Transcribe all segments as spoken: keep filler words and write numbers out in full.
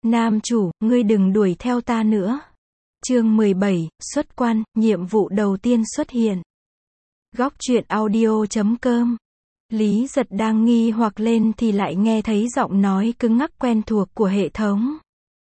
Nam chủ, ngươi đừng đuổi theo ta nữa. Chương mười bảy, xuất quan, nhiệm vụ đầu tiên xuất hiện. Góc truyện audio chấm com. Lý Giật đang nghi hoặc lên thì lại nghe thấy giọng nói cứng ngắc quen thuộc của hệ thống.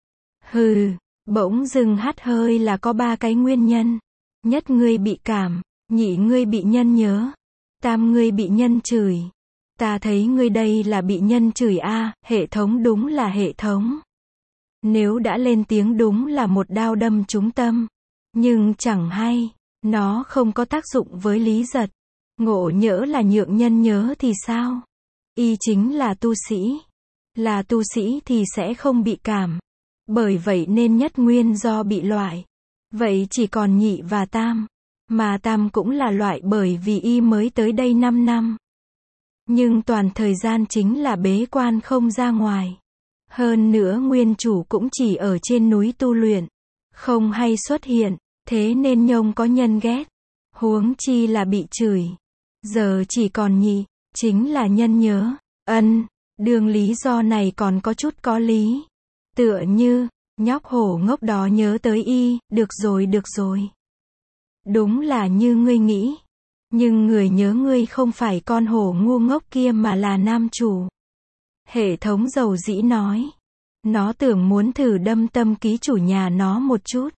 Hừ, bỗng dưng hắt hơi là có ba cái nguyên nhân. Nhất, ngươi bị cảm, nhị, ngươi bị nhân nhớ, tam, ngươi bị nhân chửi. Ta thấy ngươi đây là bị nhân chửi a, hệ thống đúng là hệ thống. Nếu đã lên tiếng đúng là một đao đâm trúng tâm. Nhưng chẳng hay, nó không có tác dụng với Lý Giật. Ngộ nhỡ là nhượng nhân nhớ thì sao? Y chính là tu sĩ. Là tu sĩ thì sẽ không bị cảm. Bởi vậy nên nhất nguyên do bị loại. Vậy chỉ còn nhị và tam. Mà tam cũng là loại bởi vì y mới tới đây năm năm. Nhưng toàn thời gian chính là bế quan không ra ngoài. Hơn nữa nguyên chủ cũng chỉ ở trên núi tu luyện. Không hay xuất hiện. Thế nên nhông có nhân ghét. Huống chi là bị chửi. Giờ chỉ còn nhị, chính là nhân nhớ. Ân, đường lý do này còn có chút có lý. Tựa như, nhóc hổ ngốc đó nhớ tới y, được rồi được rồi. Đúng là như ngươi nghĩ. Nhưng người nhớ ngươi không phải con hổ ngu ngốc kia mà là nam chủ. Hệ thống dầu dĩ nói. Nó tưởng muốn thử đâm tâm ký chủ nhà nó một chút.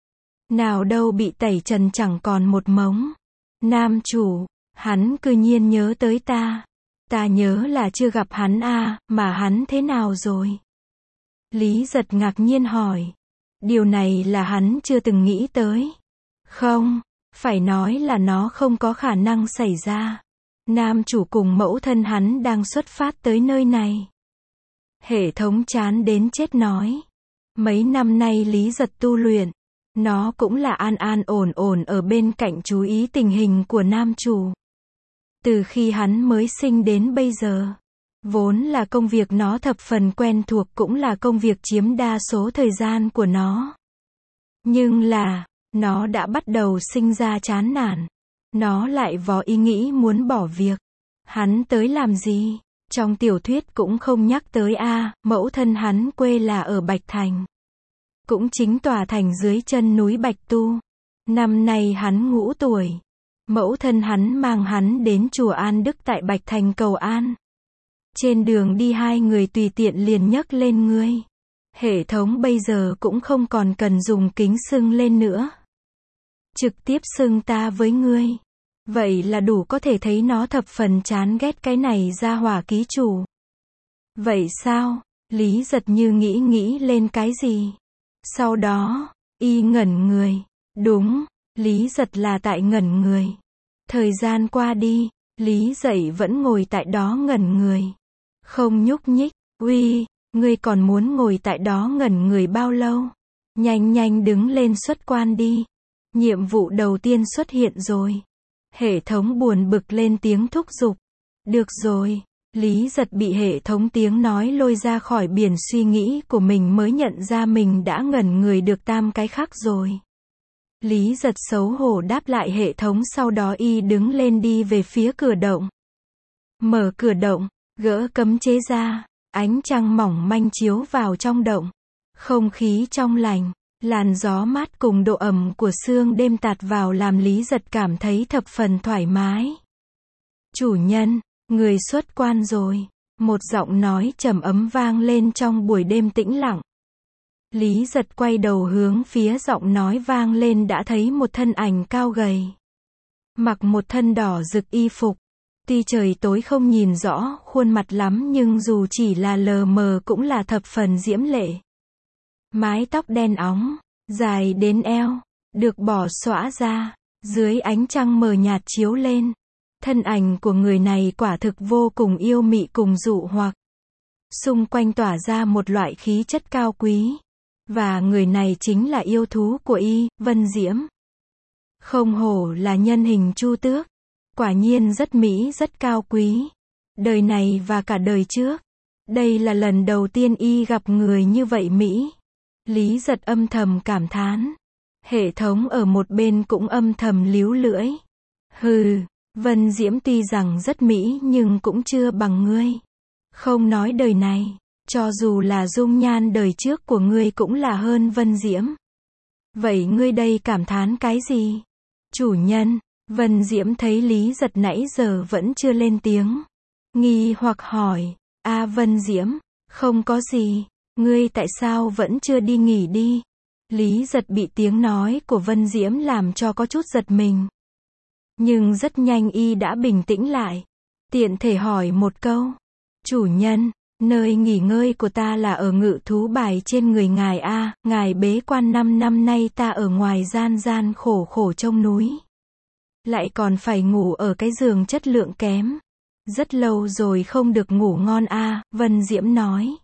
Nào đâu bị tẩy trần chẳng còn một mống. Nam chủ, hắn cư nhiên nhớ tới ta. Ta nhớ là chưa gặp hắn à, mà hắn thế nào rồi? Lý Giật ngạc nhiên hỏi. Điều này là hắn chưa từng nghĩ tới. Không, phải nói là nó không có khả năng xảy ra. Nam chủ cùng mẫu thân hắn đang xuất phát tới nơi này. Hệ thống chán đến chết nói. Mấy năm nay Lý Giật tu luyện. Nó cũng là an an ổn ổn ở bên cạnh chú ý tình hình của nam chủ. Từ khi hắn mới sinh đến bây giờ. Vốn là công việc nó thập phần quen thuộc cũng là công việc chiếm đa số thời gian của nó. Nhưng là, nó đã bắt đầu sinh ra chán nản. Nó lại vò ý nghĩ muốn bỏ việc. Hắn tới làm gì? Trong tiểu thuyết cũng không nhắc tới a, mẫu thân hắn quê là ở Bạch Thành. Cũng chính tòa thành dưới chân núi Bạch Tu. Năm nay hắn ngũ tuổi. Mẫu thân hắn mang hắn đến chùa An Đức tại Bạch Thành cầu an. Trên đường đi hai người tùy tiện liền nhấc lên ngươi. Hệ thống bây giờ cũng không còn cần dùng kính xưng lên nữa. Trực tiếp xưng ta với ngươi. Vậy là đủ có thể thấy nó thập phần chán ghét cái này ra hỏa ký chủ. Vậy sao? Lý Giật như nghĩ nghĩ lên cái gì. Sau đó, y ngẩn người. Đúng, Lý Giật là tại ngẩn người. Thời gian qua đi, Lý Dậy vẫn ngồi tại đó ngẩn người. Không nhúc nhích. Uy, ngươi còn muốn ngồi tại đó ngẩn người bao lâu? Nhanh nhanh đứng lên xuất quan đi. Nhiệm vụ đầu tiên xuất hiện rồi. Hệ thống buồn bực lên tiếng thúc giục. Được rồi. Lý Giật bị hệ thống tiếng nói lôi ra khỏi biển suy nghĩ của mình mới nhận ra mình đã ngẩn người được tam cái khác rồi. Lý Giật xấu hổ đáp lại hệ thống, sau đó y đứng lên đi về phía cửa động. Mở cửa động, gỡ cấm chế ra, ánh trăng mỏng manh chiếu vào trong động. Không khí trong lành, làn gió mát cùng độ ẩm của sương đêm tạt vào làm Lý Giật cảm thấy thập phần thoải mái. Chủ nhân, người xuất quan rồi. Một giọng nói trầm ấm vang lên trong buổi đêm tĩnh lặng. Lý Giật quay đầu hướng phía giọng nói vang lên đã thấy một thân ảnh cao gầy. Mặc một thân đỏ rực y phục. Tuy trời tối không nhìn rõ khuôn mặt lắm nhưng dù chỉ là lờ mờ cũng là thập phần diễm lệ. Mái tóc đen óng, dài đến eo, được bỏ xõa ra, dưới ánh trăng mờ nhạt chiếu lên. Thân ảnh của người này quả thực vô cùng yêu mị cùng dụ hoặc. Xung quanh tỏa ra một loại khí chất cao quý. Và người này chính là yêu thú của y, Vân Diễm. Không hổ là nhân hình Chu Tước. Quả nhiên rất mỹ rất cao quý. Đời này và cả đời trước. Đây là lần đầu tiên y gặp người như vậy mỹ. Lý Giật âm thầm cảm thán. Hệ thống ở một bên cũng âm thầm líu lưỡi. Hừ, Vân Diễm tuy rằng rất mỹ nhưng cũng chưa bằng ngươi. Không nói đời này. Cho dù là dung nhan đời trước của ngươi cũng là hơn Vân Diễm. Vậy ngươi đây cảm thán cái gì? Chủ nhân, Vân Diễm thấy Lý Giật nãy giờ vẫn chưa lên tiếng. Nghi hoặc hỏi, a Vân Diễm, không có gì, ngươi tại sao vẫn chưa đi nghỉ đi? Lý Giật bị tiếng nói của Vân Diễm làm cho có chút giật mình. Nhưng rất nhanh y đã bình tĩnh lại. Tiện thể hỏi một câu. Chủ nhân, nơi nghỉ ngơi của ta là ở ngự thú bài trên người ngài a, ngài bế quan năm năm nay ta ở ngoài gian gian khổ khổ trong núi. Lại còn phải ngủ ở cái giường chất lượng kém. Rất lâu rồi không được ngủ ngon a, Vân Diễm nói.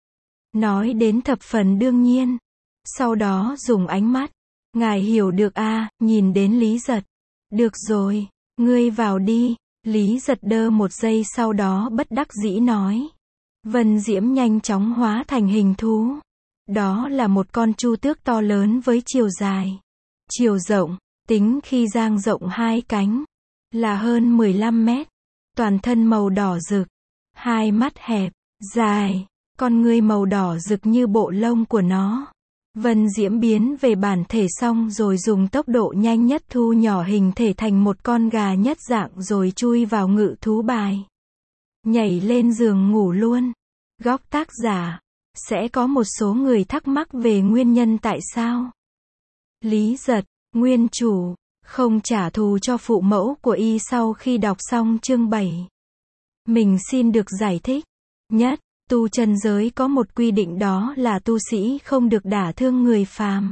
Nói đến thập phần đương nhiên. Sau đó dùng ánh mắt. Ngài hiểu được a, nhìn đến Lý Giật. Được rồi, ngươi vào đi. Lý Giật đơ một giây sau đó bất đắc dĩ nói. Vân Diễm nhanh chóng hóa thành hình thú. Đó là một con chu tước to lớn với chiều dài, chiều rộng, tính khi dang rộng hai cánh, là hơn mười lăm mét. Toàn thân màu đỏ rực, hai mắt hẹp, dài, con ngươi màu đỏ rực như bộ lông của nó. Vân Diễm biến về bản thể xong rồi dùng tốc độ nhanh nhất thu nhỏ hình thể thành một con gà nhất dạng rồi chui vào ngự thú bài. Nhảy lên giường ngủ luôn. Góc tác giả. Sẽ có một số người thắc mắc về nguyên nhân tại sao Lý Giật, nguyên chủ, không trả thù cho phụ mẫu của y sau khi đọc xong chương bảy. Mình xin được giải thích. Nhất, tu chân giới có một quy định đó là tu sĩ không được đả thương người phàm.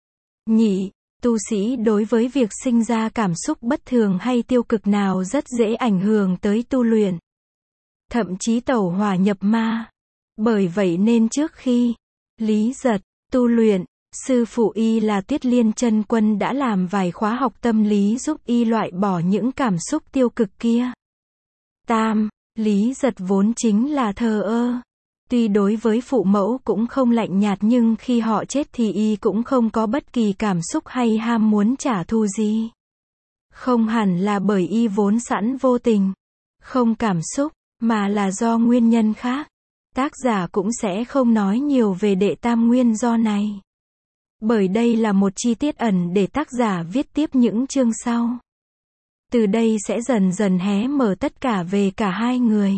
Nhị, tu sĩ đối với việc sinh ra cảm xúc bất thường hay tiêu cực nào rất dễ ảnh hưởng tới tu luyện. Thậm chí tẩu hỏa nhập ma. Bởi vậy nên trước khi Lý Giật tu luyện, sư phụ y là Tuyết Liên Chân Quân đã làm vài khóa học tâm lý giúp y loại bỏ những cảm xúc tiêu cực kia. Tam, Lý Giật vốn chính là thờ ơ. Tuy đối với phụ mẫu cũng không lạnh nhạt nhưng khi họ chết thì y cũng không có bất kỳ cảm xúc hay ham muốn trả thù gì. Không hẳn là bởi y vốn sẵn vô tình, không cảm xúc, mà là do nguyên nhân khác. Tác giả cũng sẽ không nói nhiều về đệ tam nguyên do này. Bởi đây là một chi tiết ẩn để tác giả viết tiếp những chương sau. Từ đây sẽ dần dần hé mở tất cả về cả hai người.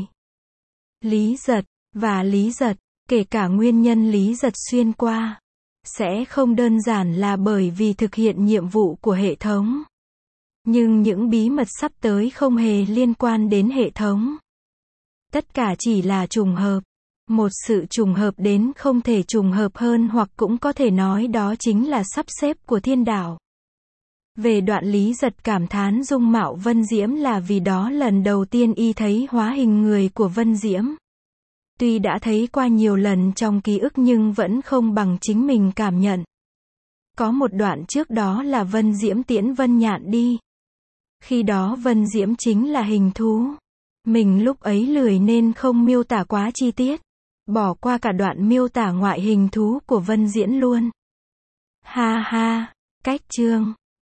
Lý Giật và Lý Giật, kể cả nguyên nhân Lý Giật xuyên qua, sẽ không đơn giản là bởi vì thực hiện nhiệm vụ của hệ thống. Nhưng những bí mật sắp tới không hề liên quan đến hệ thống. Tất cả chỉ là trùng hợp. Một sự trùng hợp đến không thể trùng hợp hơn hoặc cũng có thể nói đó chính là sắp xếp của thiên đạo. Về đoạn Lý Giật cảm thán dung mạo Vân Diễm là vì đó lần đầu tiên y thấy hóa hình người của Vân Diễm. Tuy đã thấy qua nhiều lần trong ký ức nhưng vẫn không bằng chính mình cảm nhận. Có một đoạn trước đó là Vân Diễm tiễn Vân Nhạn đi. Khi đó Vân Diễm chính là hình thú. Mình lúc ấy lười nên không miêu tả quá chi tiết. Bỏ qua cả đoạn miêu tả ngoại hình thú của Vân Diễn luôn. Ha ha, cách chương.